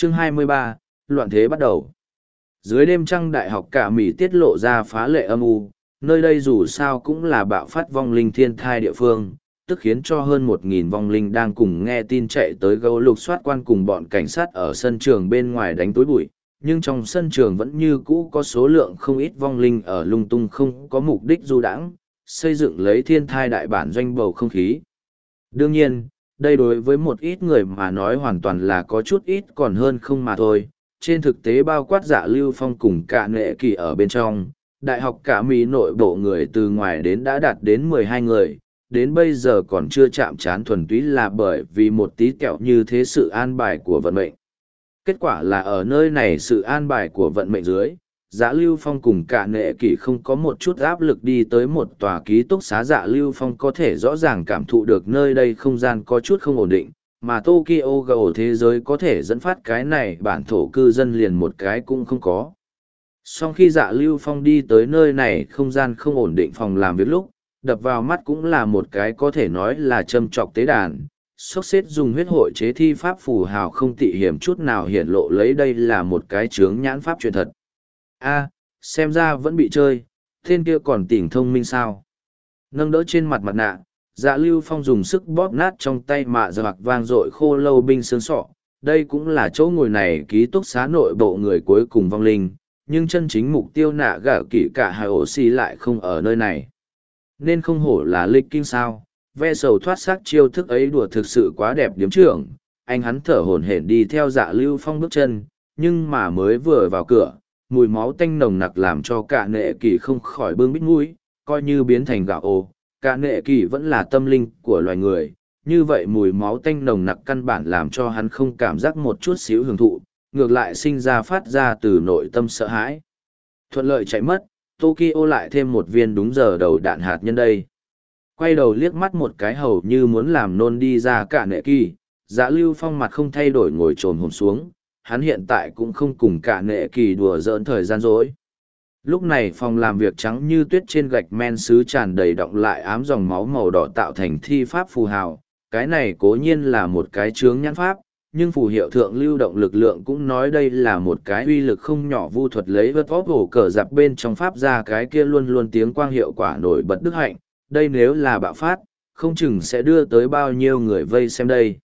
Chương 23, loạn thế bắt đầu. Dưới đêm trăng đại học cả Mỹ tiết lộ ra phá lệ âm u, nơi đây dù sao cũng là bạo phát vong linh thiên thai địa phương, tức khiến cho hơn 1.000 vong linh đang cùng nghe tin chạy tới gấu lục soát quan cùng bọn cảnh sát ở sân trường bên ngoài đánh túi bụi. Nhưng trong sân trường vẫn như cũ có số lượng không ít vong linh ở lung tung không có mục đích du đãng, xây dựng lấy thiên thai đại bản doanh bầu không khí. Đương nhiên, đây đối với một ít người mà nói hoàn toàn là có chút ít còn hơn không mà thôi. Trên thực tế bao quát Dạ Lưu Phong cùng cả nệ kỳ ở bên trong, đại học cả Mỹ nội bộ người từ ngoài đến đã đạt đến 12 người, đến bây giờ còn chưa chạm trán thuần túy là bởi vì một tí kẹo như thế sự an bài của vận mệnh. Kết quả là ở nơi này sự an bài của vận mệnh dưới, Dạ Lưu Phong cùng cả nệ kỳ không có một chút áp lực đi tới một tòa ký túc xá. Dạ Lưu Phong có thể rõ ràng cảm thụ được nơi đây không gian có chút không ổn định, mà Tokyo gầu thế giới có thể dẫn phát cái này bản thổ cư dân liền một cái cũng không có. Sau khi Dạ Lưu Phong đi tới nơi này không gian không ổn định phòng làm việc lúc, đập vào mắt cũng là một cái có thể nói là châm trọc tế đàn. Sốc xếp dùng huyết hội chế thi pháp phù hào không tị hiểm chút nào hiển lộ lấy đây là một cái chướng nhãn pháp truyền thật. A, xem ra vẫn bị chơi, tên kia còn tỉnh thông minh sao. Nâng đỡ trên mặt mặt nạ, Dạ Lưu Phong dùng sức bóp nát trong tay mạ giặc vang dội khô lâu binh xương sọ. Đây cũng là chỗ ngồi này ký túc xá nội bộ người cuối cùng vong linh, nhưng chân chính mục tiêu nạ gả kỹ cả hai ổ xì lại không ở nơi này. Nên không hổ là lịch kinh sao, ve sầu thoát xác chiêu thức ấy đùa thực sự quá đẹp điếm trưởng. Anh hắn thở hổn hển đi theo Dạ Lưu Phong bước chân, nhưng mà mới vừa vào cửa, mùi máu tanh nồng nặc làm cho cả nệ kỳ không khỏi bưng bít mũi, coi như biến thành gạo ô. Cả nệ kỳ vẫn là tâm linh của loài người, như vậy mùi máu tanh nồng nặc căn bản làm cho hắn không cảm giác một chút xíu hưởng thụ, ngược lại sinh ra phát ra từ nội tâm sợ hãi. Thuận lợi chạy mất, Tokyo lại thêm một viên đúng giờ đầu đạn hạt nhân đây. Quay đầu liếc mắt một cái hầu như muốn làm nôn đi ra cả nệ kỳ, Dạ Lưu Phong mặt không thay đổi ngồi trồm hổm xuống, hắn hiện tại cũng không cùng cả nệ kỳ đùa giỡn thời gian rỗi. Lúc này phòng làm việc trắng như tuyết trên gạch men sứ tràn đầy đọng lại ám dòng máu màu đỏ tạo thành thi pháp phù hào. Cái này cố nhiên là một cái chướng nhãn pháp, nhưng phù hiệu thượng lưu động lực lượng cũng nói đây là một cái uy lực không nhỏ vu thuật lấy vớt vóp hổ cờ giặc bên trong pháp ra cái kia luôn luôn tiếng quang hiệu quả nổi bật đức hạnh. Đây nếu là bạo phát, không chừng sẽ đưa tới bao nhiêu người vây xem đây.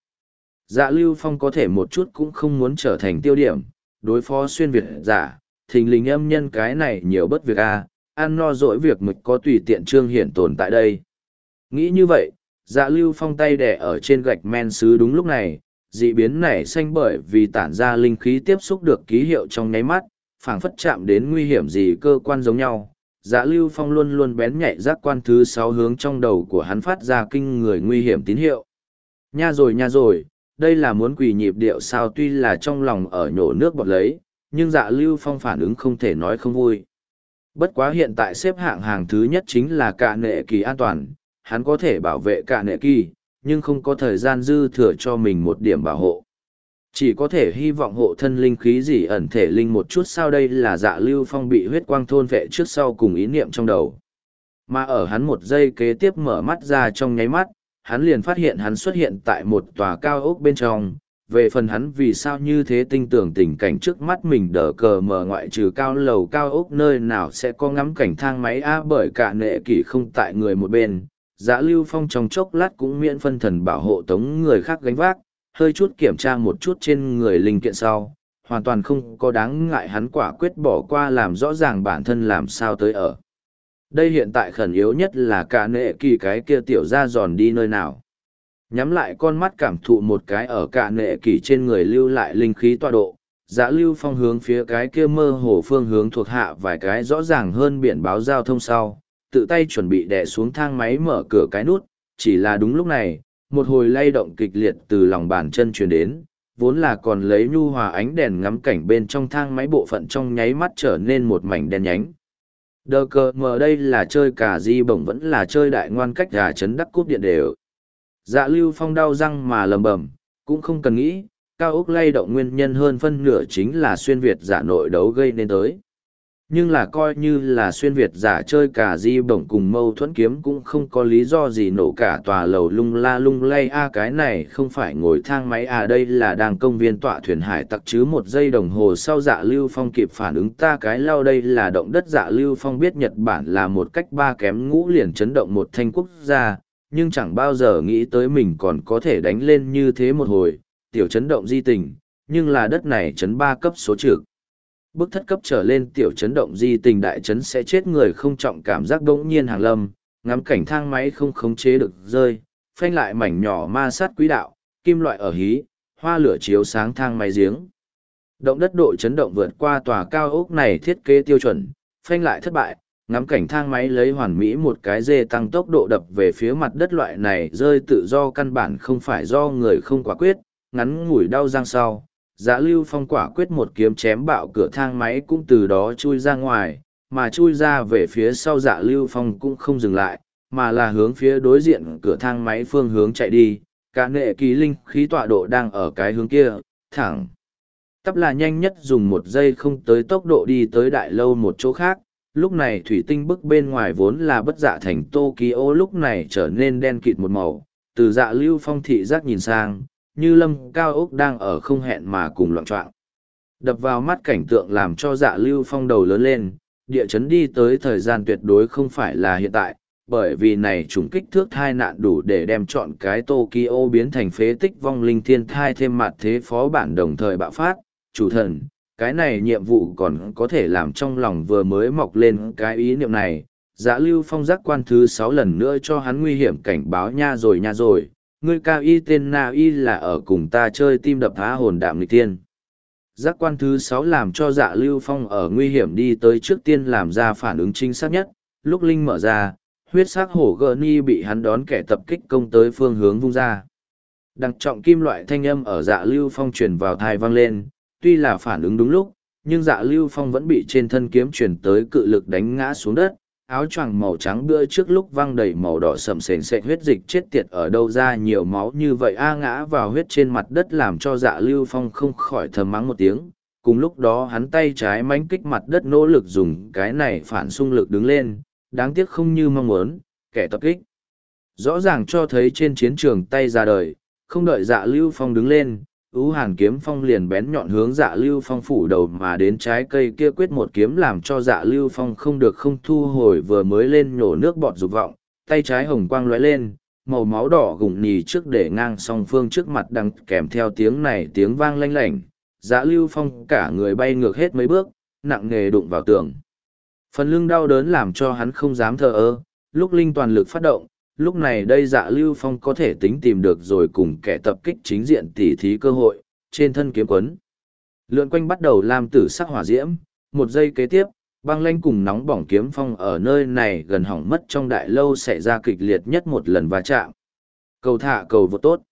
Dạ Lưu Phong có thể một chút cũng không muốn trở thành tiêu điểm, đối phó xuyên Việt giả, thình lình âm nhân cái này nhiều bất việc ăn no dỗi việc mực có tùy tiện trương hiển tồn tại đây. Nghĩ như vậy, Dạ Lưu Phong tay đẻ ở trên gạch men sứ đúng lúc này, dị biến nảy xanh bởi vì tản ra linh khí tiếp xúc được ký hiệu trong nháy mắt, phảng phất chạm đến nguy hiểm gì cơ quan giống nhau. Dạ Lưu Phong luôn luôn bén nhạy giác quan thứ 6 hướng trong đầu của hắn phát ra kinh người nguy hiểm tín hiệu. Nha rồi, đây là muốn quỳ nhịp điệu sao, tuy là trong lòng ở nhổ nước bọt lấy, nhưng Dạ Lưu Phong phản ứng không thể nói không vui. Bất quá hiện tại xếp hạng hàng thứ nhất chính là cả nệ kỳ an toàn, hắn có thể bảo vệ cả nệ kỳ, nhưng không có thời gian dư thừa cho mình một điểm bảo hộ. Chỉ có thể hy vọng hộ thân linh khí gì ẩn thể linh một chút sao. Đây là Dạ Lưu Phong bị huyết quang thôn vệ trước sau cùng ý niệm trong đầu. Mà ở hắn một giây kế tiếp mở mắt ra trong nháy mắt, hắn liền phát hiện hắn xuất hiện tại một tòa cao ốc bên trong. Về phần hắn vì sao như thế tin tưởng tình cảnh trước mắt mình đỡ cờ mở ngoại trừ cao lầu cao ốc nơi nào sẽ có ngắm cảnh thang máy bởi cả nệ kỷ không tại người một bên. Dạ Lưu Phong trong chốc lát cũng miễn phân thần bảo hộ tống người khác gánh vác, hơi chút kiểm tra một chút trên người linh kiện sau, hoàn toàn không có đáng ngại hắn quả quyết bỏ qua làm rõ ràng bản thân làm sao tới ở. Đây hiện tại khẩn yếu nhất là cả nệ kỳ cái kia tiểu ra giòn đi nơi nào. Nhắm lại con mắt cảm thụ một cái ở cả nệ kỳ trên người lưu lại linh khí tọa độ, Dạ Lưu Phong hướng phía cái kia mơ hồ phương hướng thuộc hạ vài cái rõ ràng hơn biển báo giao thông sau, tự tay chuẩn bị đè xuống thang máy mở cửa cái nút, chỉ là đúng lúc này, một hồi lay động kịch liệt từ lòng bàn chân truyền đến, vốn là còn lấy nhu hòa ánh đèn ngắm cảnh bên trong thang máy bộ phận trong nháy mắt trở nên một mảnh đen nhánh. Đờ cờ mờ đây là chơi cà di bổng vẫn là chơi đại ngoan cách gà chấn đắc cúp điện đều. Dạ Lưu Phong đau răng mà lầm bầm, cũng không cần nghĩ, cao ốc lay động nguyên nhân hơn phân nửa chính là xuyên Việt giả nội đấu gây nên tới. Nhưng là coi như là xuyên Việt giả chơi cả di bổng cùng mâu thuẫn kiếm cũng không có lý do gì nổ cả tòa lầu lung la lung lay cái này không phải ngồi thang máy đây là đang công viên tọa thuyền hải tặc chứ. Một giây đồng hồ sau Dạ Lưu Phong kịp phản ứng cái lao đây là động đất. Dạ Lưu Phong biết Nhật Bản là một cách ba kém ngũ liền chấn động một thanh quốc gia, nhưng chẳng bao giờ nghĩ tới mình còn có thể đánh lên như thế một hồi, tiểu chấn động di tình, nhưng là đất này chấn 3 cấp số trực. Bước thất cấp trở lên tiểu chấn động di tình đại chấn sẽ chết người không trọng cảm giác đỗng nhiên hàng lâm, ngắm cảnh thang máy không khống chế được rơi, phanh lại mảnh nhỏ ma sát quỹ đạo, kim loại ở hí, hoa lửa chiếu sáng thang máy giếng. Động đất độ chấn động vượt qua tòa cao ốc này thiết kế tiêu chuẩn, phanh lại thất bại, ngắm cảnh thang máy lấy hoàn mỹ một cái dê tăng tốc độ đập về phía mặt đất. Loại này rơi tự do căn bản không phải do người không quả quyết, ngắn ngủi đau răng sau. Dạ Lưu Phong quả quyết một kiếm chém bạo cửa thang máy cũng từ đó chui ra ngoài, mà chui ra về phía sau Dạ Lưu Phong cũng không dừng lại, mà là hướng phía đối diện cửa thang máy phương hướng chạy đi. Cả nghệ kỳ linh khí tọa độ đang ở cái hướng kia, thẳng tắp là nhanh nhất dùng 1 giây không tới tốc độ đi tới đại lâu một chỗ khác. Lúc này thủy tinh bức bên ngoài vốn là bất dạ thành Tokyo lúc này trở nên đen kịt một màu, từ Dạ Lưu Phong thị giác nhìn sang, như lâm cao ốc đang ở không hẹn mà cùng loạn choạng. Đập vào mắt cảnh tượng làm cho Dạ Lưu Phong đầu lớn lên, địa chấn đi tới thời gian tuyệt đối không phải là hiện tại, bởi vì này trùng kích thước thai nạn đủ để đem chọn cái Tokyo biến thành phế tích vong linh thiên thai thêm mặt thế phó bản đồng thời bạo phát. Chủ thần, cái này nhiệm vụ còn có thể làm trong lòng vừa mới mọc lên cái ý niệm này. Dạ Lưu Phong giác quan thứ 6 lần nữa cho hắn nguy hiểm cảnh báo nha rồi. Ngươi cao y tên Na y là ở cùng ta chơi tim đập há hồn đạm nghịch tiên. Giác quan thứ 6 làm cho Dạ Lưu Phong ở nguy hiểm đi tới trước tiên làm ra phản ứng chính xác nhất. Lúc linh mở ra, huyết sắc hổ gơ ni bị hắn đón kẻ tập kích công tới phương hướng vung ra. Đặc trọng kim loại thanh âm ở Dạ Lưu Phong truyền vào thai vang lên, tuy là phản ứng đúng lúc, nhưng Dạ Lưu Phong vẫn bị trên thân kiếm truyền tới cự lực đánh ngã xuống đất. Áo choàng màu trắng bữa trước lúc văng đầy màu đỏ sậm sền sệt huyết dịch chết tiệt ở đâu ra nhiều máu như vậy ngã vào huyết trên mặt đất làm cho Dạ Lưu Phong không khỏi thầm mắng một tiếng. Cùng lúc đó hắn tay trái mánh kích mặt đất nỗ lực dùng cái này phản xung lực đứng lên, đáng tiếc không như mong muốn, kẻ tập kích rõ ràng cho thấy trên chiến trường tay ra đời, không đợi Dạ Lưu Phong đứng lên, Ú Hàn kiếm phong liền bén nhọn hướng Dạ Lưu Phong phủ đầu mà đến trái cây kia quyết một kiếm làm cho Dạ Lưu Phong không được không thu hồi vừa mới lên nhổ nước bọt dục vọng, tay trái hồng quang lóe lên, màu máu đỏ gùng nhì trước để ngang song phương trước mặt đằng kèm theo tiếng này tiếng vang lanh lảnh, Dạ Lưu Phong cả người bay ngược hết mấy bước, nặng nề đụng vào tường. Phần lưng đau đớn làm cho hắn không dám thờ ơ, lúc linh toàn lực phát động, lúc này đây Dạ Lưu Phong có thể tính tìm được rồi cùng kẻ tập kích chính diện tỉ thí cơ hội, trên thân kiếm quấn. Lượn quanh bắt đầu làm tử sắc hỏa diễm, 1 giây kế tiếp, băng lanh cùng nóng bỏng kiếm phong ở nơi này gần hỏng mất trong đại lâu xảy ra kịch liệt nhất một lần va chạm. Cầu thả cầu vô tốt.